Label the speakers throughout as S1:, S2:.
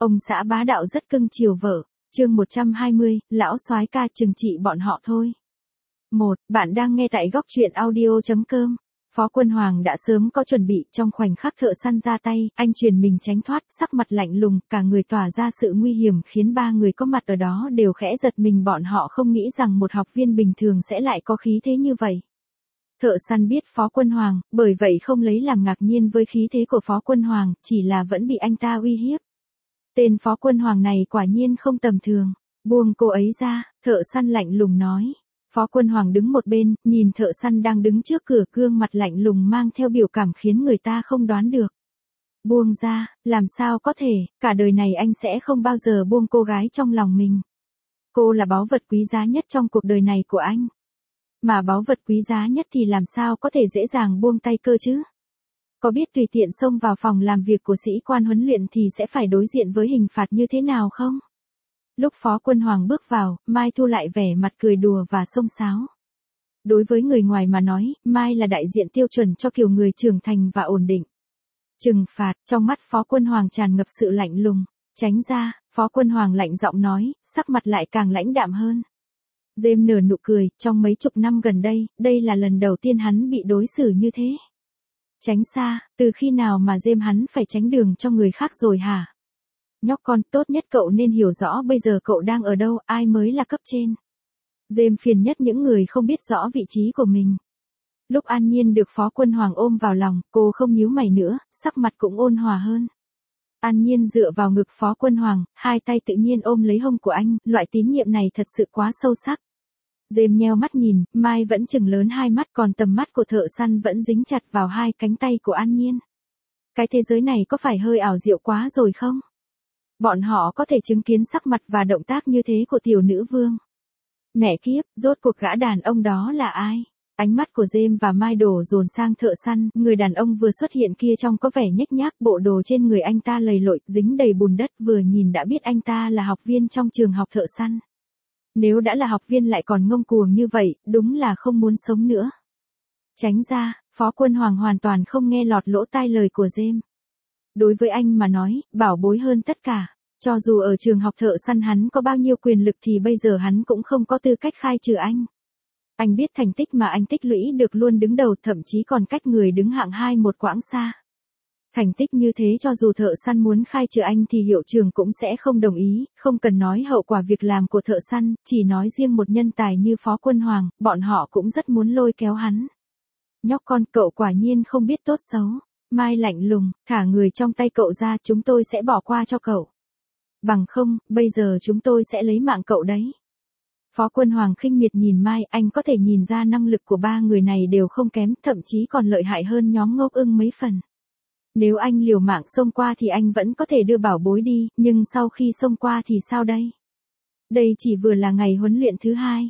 S1: Ông xã bá đạo rất cưng chiều vợ. Chương 120, lão soái ca trừng trị bọn họ thôi. Bạn đang nghe tại góc truyện audio.com. Phó Quân Hoàng đã sớm có chuẩn bị, trong khoảnh khắc thợ săn ra tay, anh truyền mình tránh thoát, sắc mặt lạnh lùng, cả người tỏa ra sự nguy hiểm khiến ba người có mặt ở đó đều khẽ giật mình, bọn họ không nghĩ rằng một học viên bình thường sẽ lại có khí thế như vậy. Thợ săn biết Phó Quân Hoàng, bởi vậy không lấy làm ngạc nhiên với khí thế của Phó Quân Hoàng, chỉ là vẫn bị anh ta uy hiếp. Tên Phó Quân Hoàng này quả nhiên không tầm thường. Buông cô ấy ra, thợ săn lạnh lùng nói. Phó Quân Hoàng đứng một bên, nhìn thợ săn đang đứng trước cửa, gương mặt lạnh lùng mang theo biểu cảm khiến người ta không đoán được. Buông ra, làm sao có thể, cả đời này anh sẽ không bao giờ buông cô gái trong lòng mình. Cô là báu vật quý giá nhất trong cuộc đời này của anh. Mà báu vật quý giá nhất thì làm sao có thể dễ dàng buông tay cơ chứ? Có biết tùy tiện xông vào phòng làm việc của sĩ quan huấn luyện thì sẽ phải đối diện với hình phạt như thế nào không? Lúc Phó Quân Hoàng bước vào, Mai thu lại vẻ mặt cười đùa và xông xáo. Đối với người ngoài mà nói, Mai là đại diện tiêu chuẩn cho kiểu người trưởng thành và ổn định. Trừng phạt, trong mắt Phó Quân Hoàng tràn ngập sự lạnh lùng. Tránh ra, Phó Quân Hoàng lạnh giọng nói, sắc mặt lại càng lãnh đạm hơn. James nở nụ cười, trong mấy chục năm gần đây, đây là lần đầu tiên hắn bị đối xử như thế. Tránh xa, từ khi nào mà James hắn phải tránh đường cho người khác rồi hả? Nhóc con, tốt nhất cậu nên hiểu rõ bây giờ cậu đang ở đâu, ai mới là cấp trên. James phiền nhất những người không biết rõ vị trí của mình. Lúc An Nhiên được Phó Quân Hoàng ôm vào lòng, cô không nhíu mày nữa, sắc mặt cũng ôn hòa hơn. An Nhiên dựa vào ngực Phó Quân Hoàng, hai tay tự nhiên ôm lấy hông của anh, loại tín nhiệm này thật sự quá sâu sắc. James nheo mắt nhìn, Mai vẫn chừng lớn hai mắt, còn tầm mắt của thợ săn vẫn dính chặt vào hai cánh tay của An Nhiên. Cái thế giới này có phải hơi ảo diệu quá rồi không? Bọn họ có thể chứng kiến sắc mặt và động tác như thế của tiểu nữ vương. Mẹ kiếp, rốt cuộc gã đàn ông đó là ai? Ánh mắt của James và Mai đổ dồn sang thợ săn, người đàn ông vừa xuất hiện kia trông có vẻ nhếch nhác, bộ đồ trên người anh ta lầy lội, dính đầy bùn đất, vừa nhìn đã biết anh ta là học viên trong trường học thợ săn. Nếu đã là học viên lại còn ngông cuồng như vậy, đúng là không muốn sống nữa. Tránh ra, Phó Quân Hoàng hoàn toàn không nghe lọt lỗ tai lời của James. Đối với anh mà nói, bảo bối hơn tất cả. Cho dù ở trường học thợ săn hắn có bao nhiêu quyền lực thì bây giờ hắn cũng không có tư cách khai trừ anh. Anh biết thành tích mà anh tích lũy được luôn đứng đầu, thậm chí còn cách người đứng hạng 2 một quãng xa. Thành tích như thế cho dù thợ săn muốn khai trừ anh thì hiệu trưởng cũng sẽ không đồng ý, không cần nói hậu quả việc làm của thợ săn, chỉ nói riêng một nhân tài như Phó Quân Hoàng, bọn họ cũng rất muốn lôi kéo hắn. Nhóc con, cậu quả nhiên không biết tốt xấu. Mai lạnh lùng, thả người trong tay cậu ra, chúng tôi sẽ bỏ qua cho cậu. Bằng không, bây giờ chúng tôi sẽ lấy mạng cậu đấy. Phó Quân Hoàng khinh miệt nhìn Mai, anh có thể nhìn ra năng lực của ba người này đều không kém, thậm chí còn lợi hại hơn nhóm Ngốc Ưng mấy phần. Nếu anh liều mạng xông qua thì anh vẫn có thể đưa bảo bối đi, nhưng sau khi xông qua thì sao đây? Đây chỉ vừa là ngày huấn luyện thứ 2.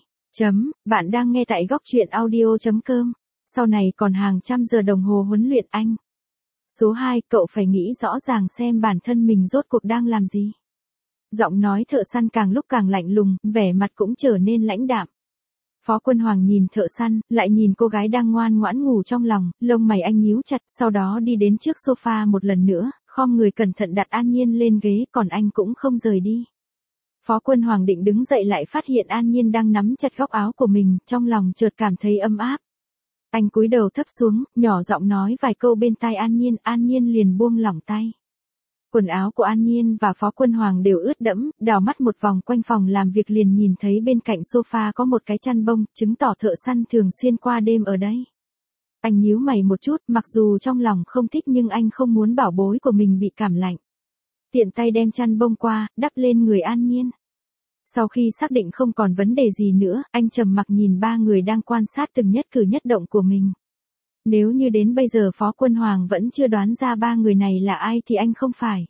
S1: Bạn đang nghe tại góc truyện audio.com. Sau này còn hàng trăm giờ đồng hồ huấn luyện anh. Số 2, cậu phải nghĩ rõ ràng xem bản thân mình rốt cuộc đang làm gì. Giọng nói thợ săn càng lúc càng lạnh lùng, vẻ mặt cũng trở nên lãnh đạm. Phó Quân Hoàng nhìn thợ săn, lại nhìn cô gái đang ngoan ngoãn ngủ trong lòng, lông mày anh nhíu chặt, sau đó đi đến trước sofa một lần nữa, khom người cẩn thận đặt An Nhiên lên ghế, còn anh cũng không rời đi. Phó Quân Hoàng định đứng dậy lại phát hiện An Nhiên đang nắm chặt góc áo của mình, trong lòng chợt cảm thấy ấm áp. Anh cúi đầu thấp xuống, nhỏ giọng nói vài câu bên tai An Nhiên liền buông lỏng tay. Quần áo của An Nhiên và Phó Quân Hoàng đều ướt đẫm, đảo mắt một vòng quanh phòng làm việc liền nhìn thấy bên cạnh sofa có một cái chăn bông, chứng tỏ thợ săn thường xuyên qua đêm ở đây. Anh nhíu mày một chút, mặc dù trong lòng không thích nhưng anh không muốn bảo bối của mình bị cảm lạnh. Tiện tay đem chăn bông qua, đắp lên người An Nhiên. Sau khi xác định không còn vấn đề gì nữa, anh trầm mặc nhìn ba người đang quan sát từng nhất cử nhất động của mình. Nếu như đến bây giờ Phó Quân Hoàng vẫn chưa đoán ra ba người này là ai thì anh không phải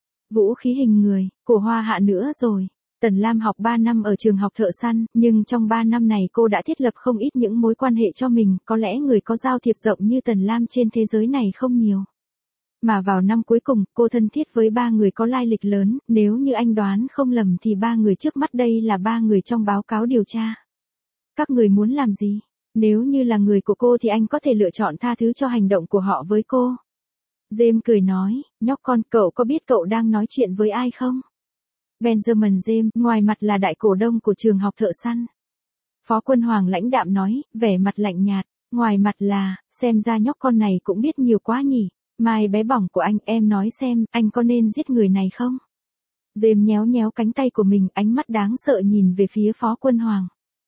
S1: vũ khí hình người của Hoa Hạ nữa rồi. Tần Lam học 3 năm ở trường học thợ săn, nhưng trong 3 năm này cô đã thiết lập không ít những mối quan hệ cho mình, có lẽ người có giao thiệp rộng như Tần Lam trên thế giới này không nhiều. Mà vào năm cuối cùng, cô thân thiết với ba người có lai lịch lớn, nếu như anh đoán không lầm thì ba người trước mắt đây là ba người trong báo cáo điều tra. Các người muốn làm gì? Nếu như là người của cô thì anh có thể lựa chọn tha thứ cho hành động của họ với cô. James cười nói, nhóc con, cậu có biết cậu đang nói chuyện với ai không? Benjamin James, ngoài mặt là đại cổ đông của trường học thợ săn. Phó Quân Hoàng lãnh đạm nói, vẻ mặt lạnh nhạt, ngoài mặt là, xem ra nhóc con này cũng biết nhiều quá nhỉ. Mai bé bỏng của anh, em nói xem, anh có nên giết người này không? James nhéo nhéo cánh tay của mình, ánh mắt đáng sợ nhìn về phía Phó Quân Hoàng.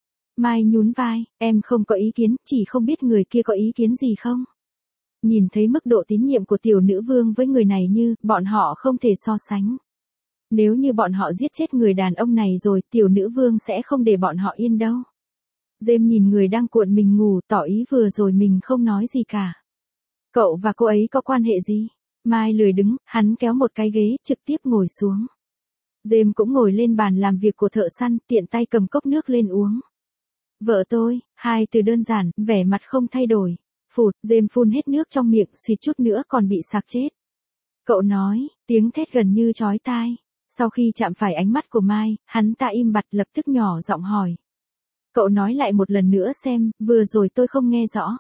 S1: Mai nhún vai, em không có ý kiến, chỉ không biết người kia có ý kiến gì không? Nhìn thấy mức độ tín nhiệm của tiểu nữ vương với người này như, bọn họ không thể so sánh. Nếu như bọn họ giết chết người đàn ông này rồi, tiểu nữ vương sẽ không để bọn họ yên đâu. James nhìn người đang cuộn mình ngủ, tỏ ý vừa rồi mình không nói gì cả. Cậu và cô ấy có quan hệ gì? Mai lười đứng, hắn kéo một cái ghế, trực tiếp ngồi xuống. James cũng ngồi lên bàn làm việc của thợ săn, tiện tay cầm cốc nước lên uống. Vợ tôi, hai từ đơn giản, vẻ mặt không thay đổi. Phụt, James phun hết nước trong miệng, suýt chút nữa còn bị sặc chết. Cậu nói, tiếng thét gần như chói tai. Sau khi chạm phải ánh mắt của Mai, hắn ta im bặt, lập tức nhỏ giọng hỏi. Cậu nói lại một lần nữa xem, vừa rồi tôi không nghe rõ.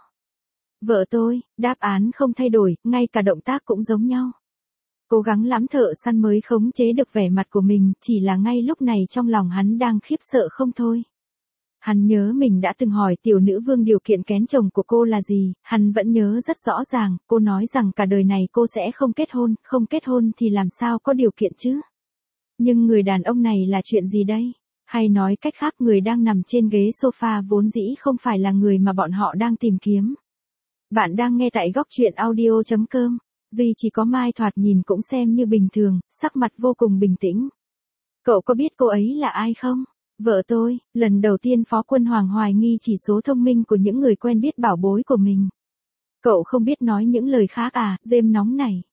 S1: Vợ tôi, đáp án không thay đổi, ngay cả động tác cũng giống nhau. Cố gắng lắm thợ săn mới khống chế được vẻ mặt của mình, chỉ là ngay lúc này trong lòng hắn đang khiếp sợ không thôi. Hắn nhớ mình đã từng hỏi tiểu nữ vương điều kiện kén chồng của cô là gì, hắn vẫn nhớ rất rõ ràng, cô nói rằng cả đời này cô sẽ không kết hôn thì làm sao có điều kiện chứ. Nhưng người đàn ông này là chuyện gì đây? Hay nói cách khác, người đang nằm trên ghế sofa vốn dĩ không phải là người mà bọn họ đang tìm kiếm. Bạn đang nghe tại góc truyện audio.com. Duy chỉ có Mai thoạt nhìn cũng xem như bình thường, sắc mặt vô cùng bình tĩnh. Cậu có biết cô ấy là ai không? Vợ tôi. Lần đầu tiên Phó Quân Hoàng hoài nghi chỉ số thông minh của những người quen biết bảo bối của mình. Cậu không biết nói những lời khác à? James nóng này.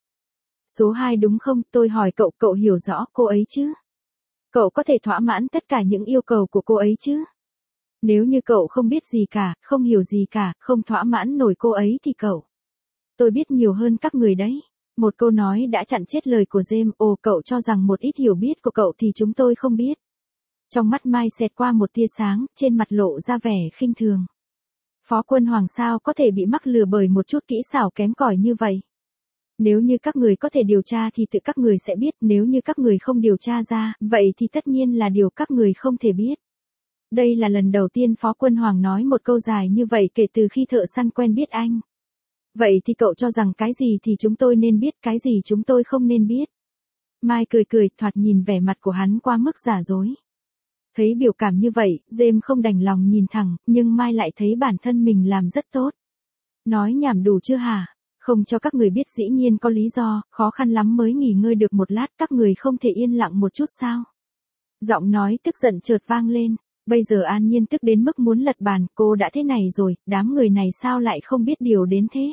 S1: Số 2 đúng không? Tôi hỏi cậu, cậu hiểu rõ cô ấy chứ? Cậu có thể thỏa mãn tất cả những yêu cầu của cô ấy chứ? Nếu như cậu không biết gì cả, không hiểu gì cả, không thỏa mãn nổi cô ấy thì cậu. Tôi biết nhiều hơn các người đấy. Một câu nói đã chặn chết lời của James. Ồ, cậu cho rằng một ít hiểu biết của cậu thì chúng tôi không biết. Trong mắt Mai xẹt qua một tia sáng, trên mặt lộ ra vẻ khinh thường. Phó Quân Hoàng sao có thể bị mắc lừa bởi một chút kỹ xảo kém cỏi như vậy? Nếu như các người có thể điều tra thì tự các người sẽ biết, nếu như các người không điều tra ra, vậy thì tất nhiên là điều các người không thể biết. Đây là lần đầu tiên Phó Quân Hoàng nói một câu dài như vậy kể từ khi thợ săn quen biết anh. Vậy thì cậu cho rằng cái gì thì chúng tôi nên biết, cái gì chúng tôi không nên biết? Mai cười cười, thoạt nhìn vẻ mặt của hắn quá mức giả dối. Thấy biểu cảm như vậy, James không đành lòng nhìn thẳng, nhưng Mai lại thấy bản thân mình làm rất tốt. Nói nhảm đủ chưa hả? Không cho các người biết dĩ nhiên có lý do, khó khăn lắm mới nghỉ ngơi được một lát, các người không thể yên lặng một chút sao? Giọng nói tức giận chợt vang lên, bây giờ An Nhiên tức đến mức muốn lật bàn, cô đã thế này rồi, đám người này sao lại không biết điều đến thế?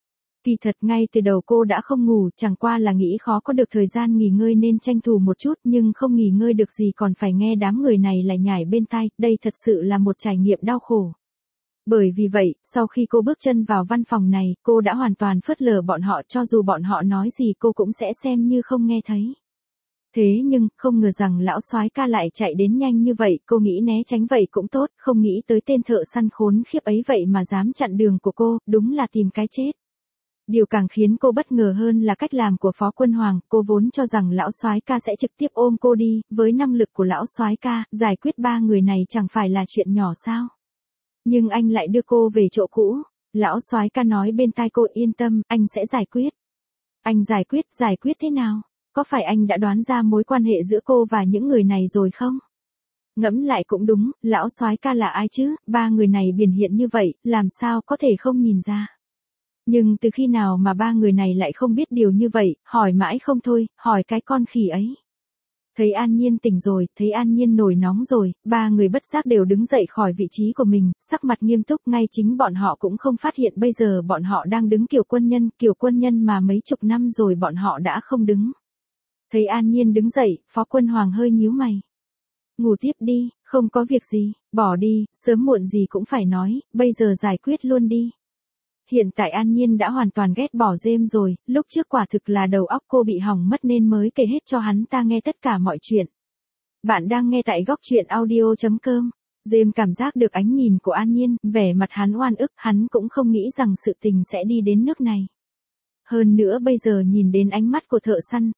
S1: Kỳ thật ngay từ đầu cô đã không ngủ, chẳng qua là nghĩ khó có được thời gian nghỉ ngơi nên tranh thủ một chút, nhưng không nghỉ ngơi được gì còn phải nghe đám người này lại nhảy bên tai, đây thật sự là một trải nghiệm đau khổ. Bởi vì vậy, sau khi cô bước chân vào văn phòng này, cô đã hoàn toàn phớt lờ bọn họ, cho dù bọn họ nói gì cô cũng sẽ xem như không nghe thấy. Thế nhưng, không ngờ rằng lão soái ca lại chạy đến nhanh như vậy, cô nghĩ né tránh vậy cũng tốt, không nghĩ tới tên thợ săn khốn khiếp ấy vậy mà dám chặn đường của cô, đúng là tìm cái chết. Điều càng khiến cô bất ngờ hơn là cách làm của Phó Quân Hoàng, cô vốn cho rằng lão soái ca sẽ trực tiếp ôm cô đi, với năng lực của lão soái ca, giải quyết ba người này chẳng phải là chuyện nhỏ sao? Nhưng anh lại đưa cô về chỗ cũ. Lão soái ca nói bên tai cô, yên tâm, anh sẽ giải quyết. Anh giải quyết thế nào? Có phải anh đã đoán ra mối quan hệ giữa cô và những người này rồi không? Ngẫm lại cũng đúng, lão soái ca là ai chứ, ba người này biểu hiện như vậy, làm sao có thể không nhìn ra. Nhưng từ khi nào mà ba người này lại không biết điều như vậy, hỏi mãi không thôi, hỏi cái con khỉ ấy. Thấy An Nhiên tỉnh rồi, thấy An Nhiên nổi nóng rồi, ba người bất giác đều đứng dậy khỏi vị trí của mình, sắc mặt nghiêm túc, ngay chính bọn họ cũng không phát hiện bây giờ bọn họ đang đứng kiểu quân nhân mà mấy chục năm rồi bọn họ đã không đứng. Thấy An Nhiên đứng dậy, Phó Quân Hoàng hơi nhíu mày. Ngủ tiếp đi, không có việc gì, bỏ đi, sớm muộn gì cũng phải nói, bây giờ giải quyết luôn đi. Hiện tại An Nhiên đã hoàn toàn ghét bỏ James rồi, lúc trước quả thực là đầu óc cô bị hỏng mất nên mới kể hết cho hắn ta nghe tất cả mọi chuyện. Bạn đang nghe tại góc truyện audio.com. James cảm giác được ánh nhìn của An Nhiên, vẻ mặt hắn oan ức, hắn cũng không nghĩ rằng sự tình sẽ đi đến nước này. Hơn nữa bây giờ nhìn đến ánh mắt của thợ săn,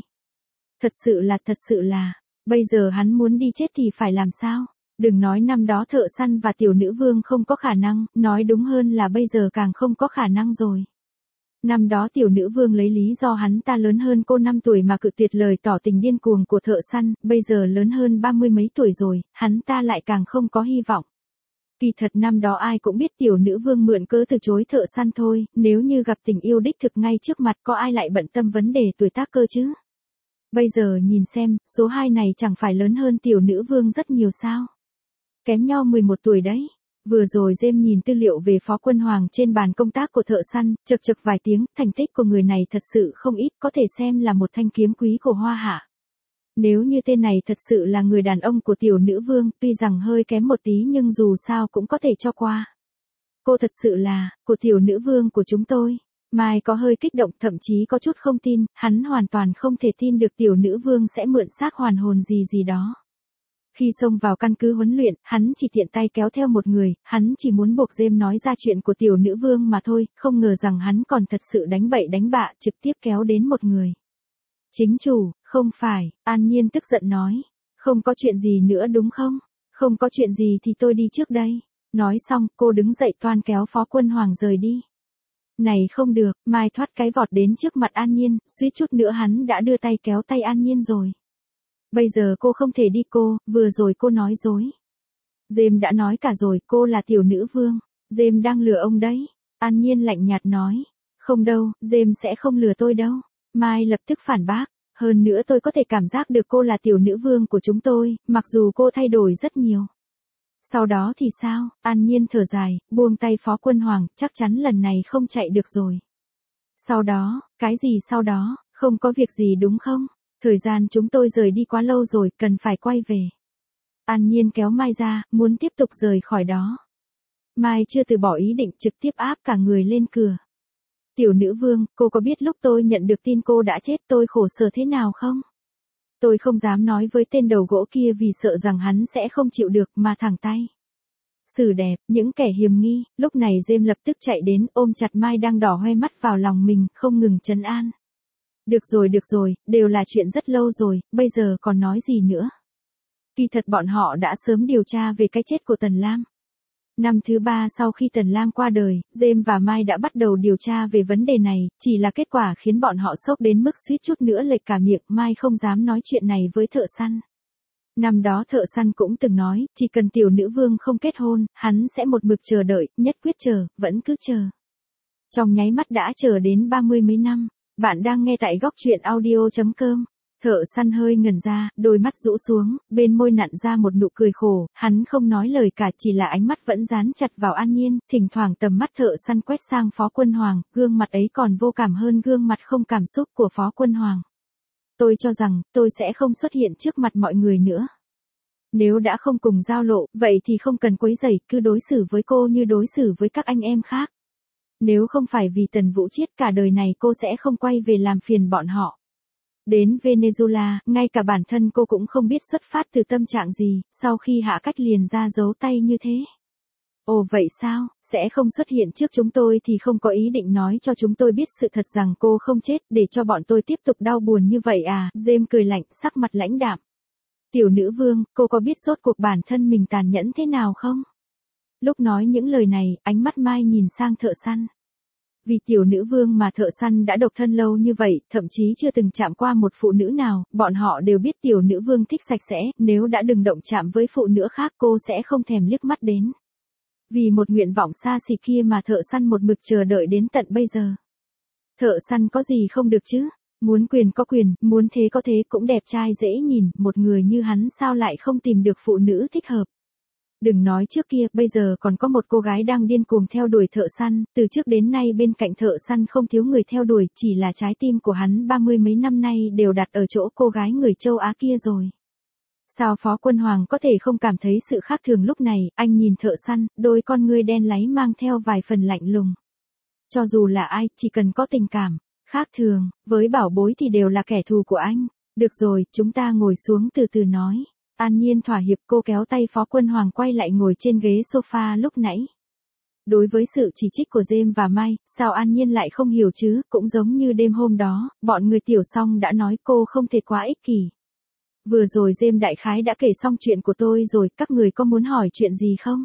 S1: thật sự là, bây giờ hắn muốn đi chết thì phải làm sao? Đừng nói năm đó thợ săn và tiểu nữ vương không có khả năng, nói đúng hơn là bây giờ càng không có khả năng rồi. Năm đó tiểu nữ vương lấy lý do hắn ta lớn hơn cô 5 tuổi mà cự tuyệt lời tỏ tình điên cuồng của thợ săn, bây giờ lớn hơn 30 mấy tuổi rồi, hắn ta lại càng không có hy vọng. Kỳ thật năm đó ai cũng biết tiểu nữ vương mượn cớ từ chối thợ săn thôi, nếu như gặp tình yêu đích thực ngay trước mặt có ai lại bận tâm vấn đề tuổi tác cơ chứ. Bây giờ nhìn xem, số 2 này chẳng phải lớn hơn tiểu nữ vương rất nhiều sao. Kém nhau 11 tuổi đấy. Vừa rồi James nhìn tư liệu về Phó Quân Hoàng trên bàn công tác của thợ săn, chực chực vài tiếng, thành tích của người này thật sự không ít, có thể xem là một thanh kiếm quý của Hoa Hạ. Nếu như tên này thật sự là người đàn ông của tiểu nữ vương, tuy rằng hơi kém một tí nhưng dù sao cũng có thể cho qua. Cô thật sự là, của tiểu nữ vương của chúng tôi. Mai có hơi kích động, thậm chí có chút không tin, hắn hoàn toàn không thể tin được tiểu nữ vương sẽ mượn xác hoàn hồn gì đó. Khi xông vào căn cứ huấn luyện, hắn chỉ tiện tay kéo theo một người, hắn chỉ muốn buộc James nói ra chuyện của tiểu nữ vương mà thôi, không ngờ rằng hắn còn thật sự đánh bậy đánh bạ, trực tiếp kéo đến một người. Chính chủ, không phải, An Nhiên tức giận nói, không có chuyện gì nữa đúng không? Không có chuyện gì thì tôi đi trước đây. Nói xong, cô đứng dậy toan kéo Phó Quân Hoàng rời đi. Này không được, Mai thoát cái vọt đến trước mặt An Nhiên, suýt chút nữa hắn đã đưa tay kéo tay An Nhiên rồi. Bây giờ cô không thể đi cô, vừa rồi cô nói dối. James đã nói cả rồi, cô là tiểu nữ vương. James đang lừa ông đấy. An Nhiên lạnh nhạt nói. Không đâu, James sẽ không lừa tôi đâu. Mai lập tức phản bác. Hơn nữa tôi có thể cảm giác được cô là tiểu nữ vương của chúng tôi, mặc dù cô thay đổi rất nhiều. Sau đó thì sao? An Nhiên thở dài, buông tay Phó Quân Hoàng, chắc chắn lần này không chạy được rồi. Sau đó, cái gì sau đó, không có việc gì đúng không? Thời gian chúng tôi rời đi quá lâu rồi, cần phải quay về. An Nhiên kéo Mai ra, muốn tiếp tục rời khỏi đó. Mai chưa từ bỏ ý định, trực tiếp áp cả người lên cửa. Tiểu nữ vương, cô có biết lúc tôi nhận được tin cô đã chết tôi khổ sở thế nào không? Tôi không dám nói với tên đầu gỗ kia vì sợ rằng hắn sẽ không chịu được mà thẳng tay. Xử đẹp, những kẻ hiềm nghi, lúc này James lập tức chạy đến ôm chặt Mai đang đỏ hoe mắt vào lòng mình, không ngừng trấn an. Được rồi, đều là chuyện rất lâu rồi, bây giờ còn nói gì nữa. Kỳ thật bọn họ đã sớm điều tra về cái chết của Tần Lam. Năm thứ 3 sau khi Tần Lam qua đời, James và Mai đã bắt đầu điều tra về vấn đề này, chỉ là kết quả khiến bọn họ sốc đến mức suýt chút nữa lệch cả miệng, Mai không dám nói chuyện này với thợ săn. Năm đó thợ săn cũng từng nói, chỉ cần tiểu nữ vương không kết hôn, hắn sẽ một mực chờ đợi, nhất quyết chờ, vẫn cứ chờ. Trong nháy mắt đã chờ đến 30 mấy năm. Bạn đang nghe tại góc truyện audio.com. Thợ săn hơi ngẩn ra, đôi mắt rũ xuống, bên môi nặn ra một nụ cười khổ, hắn không nói lời cả, chỉ là ánh mắt vẫn dán chặt vào An Nhiên, thỉnh thoảng tầm mắt thợ săn quét sang Phó Quân Hoàng, gương mặt ấy còn vô cảm hơn gương mặt không cảm xúc của Phó Quân Hoàng. Tôi cho rằng, tôi sẽ không xuất hiện trước mặt mọi người nữa. Nếu đã không cùng giao lộ, vậy thì không cần quấy rầy, cứ đối xử với cô như đối xử với các anh em khác. Nếu không phải vì Tần Vũ Chiết cả đời này cô sẽ không quay về làm phiền bọn họ. Đến Venezuela, ngay cả bản thân cô cũng không biết xuất phát từ tâm trạng gì, sau khi hạ cách liền ra giấu tay như thế. Ồ vậy sao, sẽ không xuất hiện trước chúng tôi thì không có ý định nói cho chúng tôi biết sự thật rằng cô không chết, để cho bọn tôi tiếp tục đau buồn như vậy à, James cười lạnh, sắc mặt lãnh đạm. Tiểu nữ vương, cô có biết rốt cuộc bản thân mình tàn nhẫn thế nào không? Lúc nói những lời này, ánh mắt Mai nhìn sang thợ săn. Vì tiểu nữ vương mà thợ săn đã độc thân lâu như vậy, thậm chí chưa từng chạm qua một phụ nữ nào, bọn họ đều biết tiểu nữ vương thích sạch sẽ, nếu đã đừng động chạm với phụ nữ khác cô sẽ không thèm liếc mắt đến. Vì một nguyện vọng xa xỉ kia mà thợ săn một mực chờ đợi đến tận bây giờ. Thợ săn có gì không được chứ? Muốn quyền có quyền, muốn thế có thế, cũng đẹp trai dễ nhìn, một người như hắn sao lại không tìm được phụ nữ thích hợp. Đừng nói trước kia, bây giờ còn có một cô gái đang điên cuồng theo đuổi thợ săn, từ trước đến nay bên cạnh thợ săn không thiếu người theo đuổi, chỉ là trái tim của hắn 30 mấy năm nay đều đặt ở chỗ cô gái người châu Á kia rồi. Sao Phó Quân Hoàng có thể không cảm thấy sự khác thường lúc này, anh nhìn thợ săn, đôi con ngươi đen láy mang theo vài phần lạnh lùng. Cho dù là ai, chỉ cần có tình cảm, khác thường, với bảo bối thì đều là kẻ thù của anh. Được rồi, chúng ta ngồi xuống từ từ nói. An Nhiên thỏa hiệp, cô kéo tay Phó Quân Hoàng quay lại ngồi trên ghế sofa lúc nãy. Đối với sự chỉ trích của James và Mai, sao An Nhiên lại không hiểu chứ, cũng giống như đêm hôm đó, bọn người Tiểu Song đã nói cô không thể quá ích kỷ. Vừa rồi James đại khái đã kể xong chuyện của tôi rồi, các người có muốn hỏi chuyện gì không?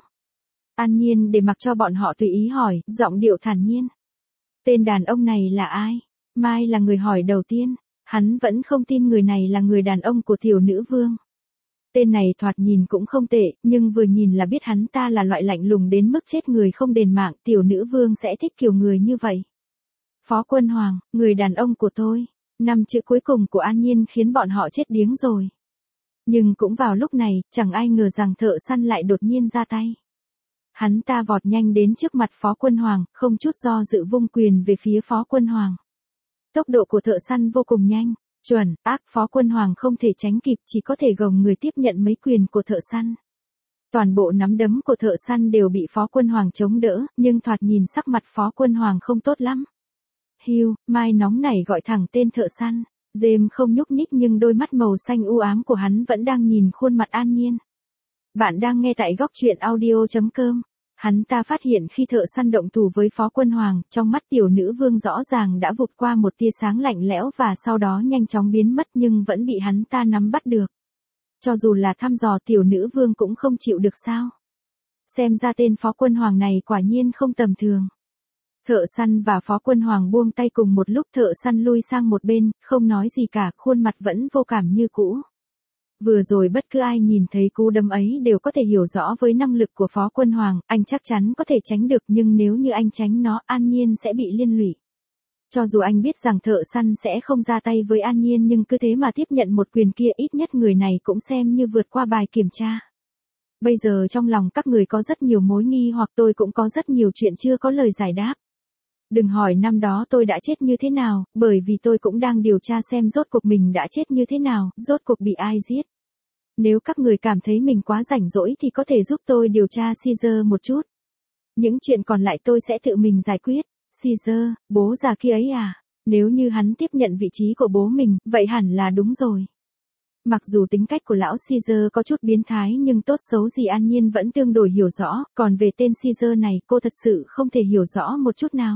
S1: An Nhiên để mặc cho bọn họ tùy ý hỏi, giọng điệu thản nhiên. Tên đàn ông này là ai? Mai là người hỏi đầu tiên, hắn vẫn không tin người này là người đàn ông của tiểu nữ vương. Tên này thoạt nhìn cũng không tệ, nhưng vừa nhìn là biết hắn ta là loại lạnh lùng đến mức chết người không đền mạng, tiểu nữ vương sẽ thích kiểu người như vậy. Phó Quân Hoàng, người đàn ông của tôi. 5 chữ cuối cùng của An Nhiên khiến bọn họ chết điếng rồi. Nhưng cũng vào lúc này, chẳng ai ngờ rằng thợ săn lại đột nhiên ra tay. Hắn ta vọt nhanh đến trước mặt Phó Quân Hoàng, không chút do dự vung quyền về phía Phó Quân Hoàng. Tốc độ của thợ săn vô cùng nhanh, chuẩn, ác, Phó Quân Hoàng không thể tránh kịp, chỉ có thể gồng người tiếp nhận mấy quyền của thợ săn. Toàn bộ nắm đấm của thợ săn đều bị Phó Quân Hoàng chống đỡ, nhưng thoạt nhìn sắc mặt Phó Quân Hoàng không tốt lắm. Hiu, Mai nóng nảy gọi thẳng tên thợ săn. James không nhúc nhích nhưng đôi mắt màu xanh u ám của hắn vẫn đang nhìn khuôn mặt An Nhiên. Bạn đang nghe tại góc truyện audio.com. Hắn ta phát hiện khi thợ săn động thủ với Phó Quân Hoàng, trong mắt tiểu nữ vương rõ ràng đã vụt qua một tia sáng lạnh lẽo và sau đó nhanh chóng biến mất nhưng vẫn bị hắn ta nắm bắt được. Cho dù là thăm dò tiểu nữ vương cũng không chịu được sao. Xem ra tên Phó Quân Hoàng này quả nhiên không tầm thường. Thợ săn và Phó Quân Hoàng buông tay cùng một lúc, thợ săn lui sang một bên, không nói gì cả, khuôn mặt vẫn vô cảm như cũ. Vừa rồi bất cứ ai nhìn thấy cú đấm ấy đều có thể hiểu rõ với năng lực của Phó Quân Hoàng, anh chắc chắn có thể tránh được nhưng nếu như anh tránh nó, An Nhiên sẽ bị liên lụy. Cho dù anh biết rằng thợ săn sẽ không ra tay với An Nhiên nhưng cứ thế mà tiếp nhận một quyền kia, ít nhất người này cũng xem như vượt qua bài kiểm tra. Bây giờ trong lòng các người có rất nhiều mối nghi hoặc tôi cũng có rất nhiều chuyện chưa có lời giải đáp. Đừng hỏi năm đó tôi đã chết như thế nào, bởi vì tôi cũng đang điều tra xem rốt cuộc mình đã chết như thế nào, rốt cuộc bị ai giết. Nếu các người cảm thấy mình quá rảnh rỗi thì có thể giúp tôi điều tra Caesar một chút. Những chuyện còn lại tôi sẽ tự mình giải quyết. Caesar, bố già kia ấy à? Nếu như hắn tiếp nhận vị trí của bố mình, vậy hẳn là đúng rồi. Mặc dù tính cách của lão Caesar có chút biến thái nhưng tốt xấu gì An Nhiên vẫn tương đối hiểu rõ, còn về tên Caesar này cô thật sự không thể hiểu rõ một chút nào.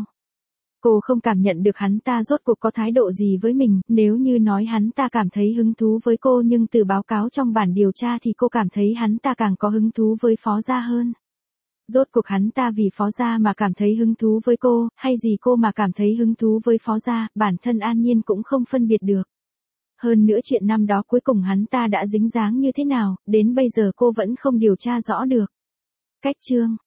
S1: Cô không cảm nhận được hắn ta rốt cuộc có thái độ gì với mình, nếu như nói hắn ta cảm thấy hứng thú với cô nhưng từ báo cáo trong bản điều tra thì cô cảm thấy hắn ta càng có hứng thú với Phó gia hơn. Rốt cuộc hắn ta vì Phó gia mà cảm thấy hứng thú với cô, hay gì cô mà cảm thấy hứng thú với Phó gia, bản thân An Nhiên cũng không phân biệt được. Hơn nữa chuyện năm đó cuối cùng hắn ta đã dính dáng như thế nào, đến bây giờ cô vẫn không điều tra rõ được. Cách chương